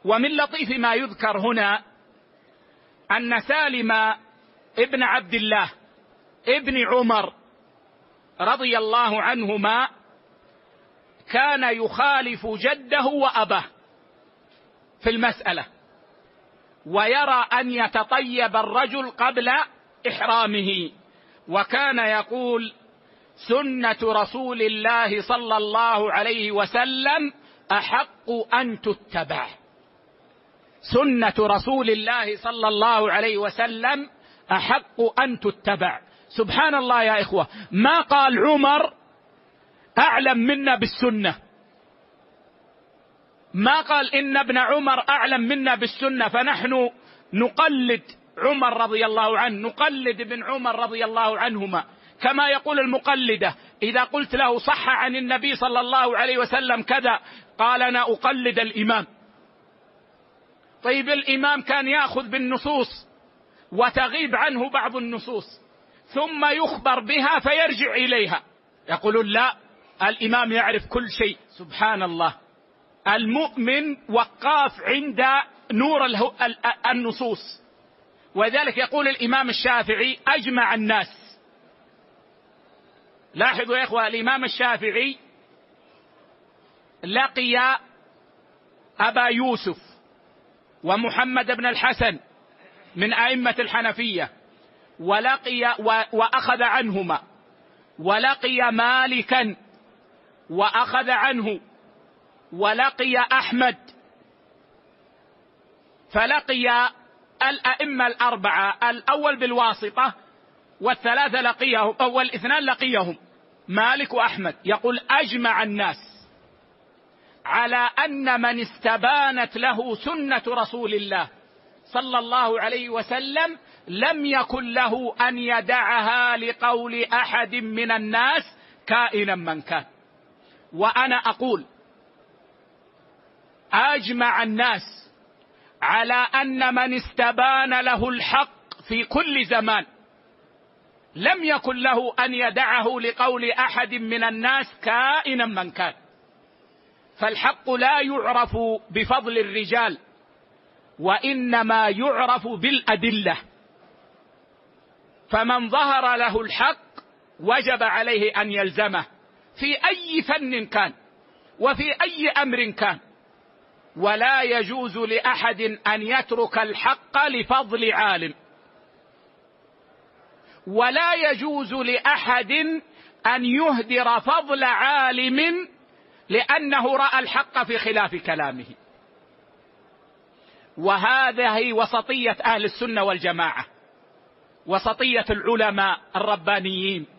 ومن لطيف ما يذكر هنا أن سالم ابن عبد الله ابن عمر رضي الله عنهما كان يخالف جده وأباه في المسألة، ويرى أن يتطيب الرجل قبل إحرامه، وكان يقول: سنة رسول الله صلى الله عليه وسلم أحق أن تتبع. سنة رسول الله صلى الله عليه وسلم أحق أن تتبع. سبحان الله يا إخوة، ما قال عمر أعلم منا بالسنة، ما قال إن ابن عمر أعلم منا بالسنة فنحن نقلد عمر رضي الله عنه، نقلد ابن عمر رضي الله عنهما، كما يقول المقلدة إذا قلت له صح عن النبي صلى الله عليه وسلم كذا قال أنا أقلد الإمام. طيب الإمام كان يأخذ بالنصوص وتغيب عنه بعض النصوص ثم يخبر بها فيرجع إليها، يقولون لا، الإمام يعرف كل شيء. سبحان الله، المؤمن وقاف عند نور النصوص. وذلك يقول الإمام الشافعي: أجمع الناس. لاحظوا يا إخوة، الإمام الشافعي لقي أبا يوسف ومحمد بن الحسن من أئمة الحنفية، وأخذ عنهما، ولقي مالكا وأخذ عنه، ولقي أحمد، فلقي الأئمة الأربعة، الأول بالواسطة والثلاثة لقيهم، أول اثنان لقيهم مالك وأحمد. يقول: أجمع الناس على أن من استبانت له سنة رسول الله صلى الله عليه وسلم لم يكن له أن يدعها لقول أحد من الناس كائنا من كان. وأنا أقول: أجمع الناس على أن من استبان له الحق في كل زمان لم يكن له أن يدعه لقول أحد من الناس كائنا من كان. فالحق لا يعرف بفضل الرجال، وإنما يعرف بالأدلة. فمن ظهر له الحق وجب عليه أن يلزمه في أي فن كان وفي أي أمر كان، ولا يجوز لأحد أن يترك الحق لفضل عالم، ولا يجوز لأحد أن يهدر فضل عالم لأنه رأى الحق في خلاف كلامه. وهذه وسطية أهل السنة والجماعة، وسطية العلماء الربانيين.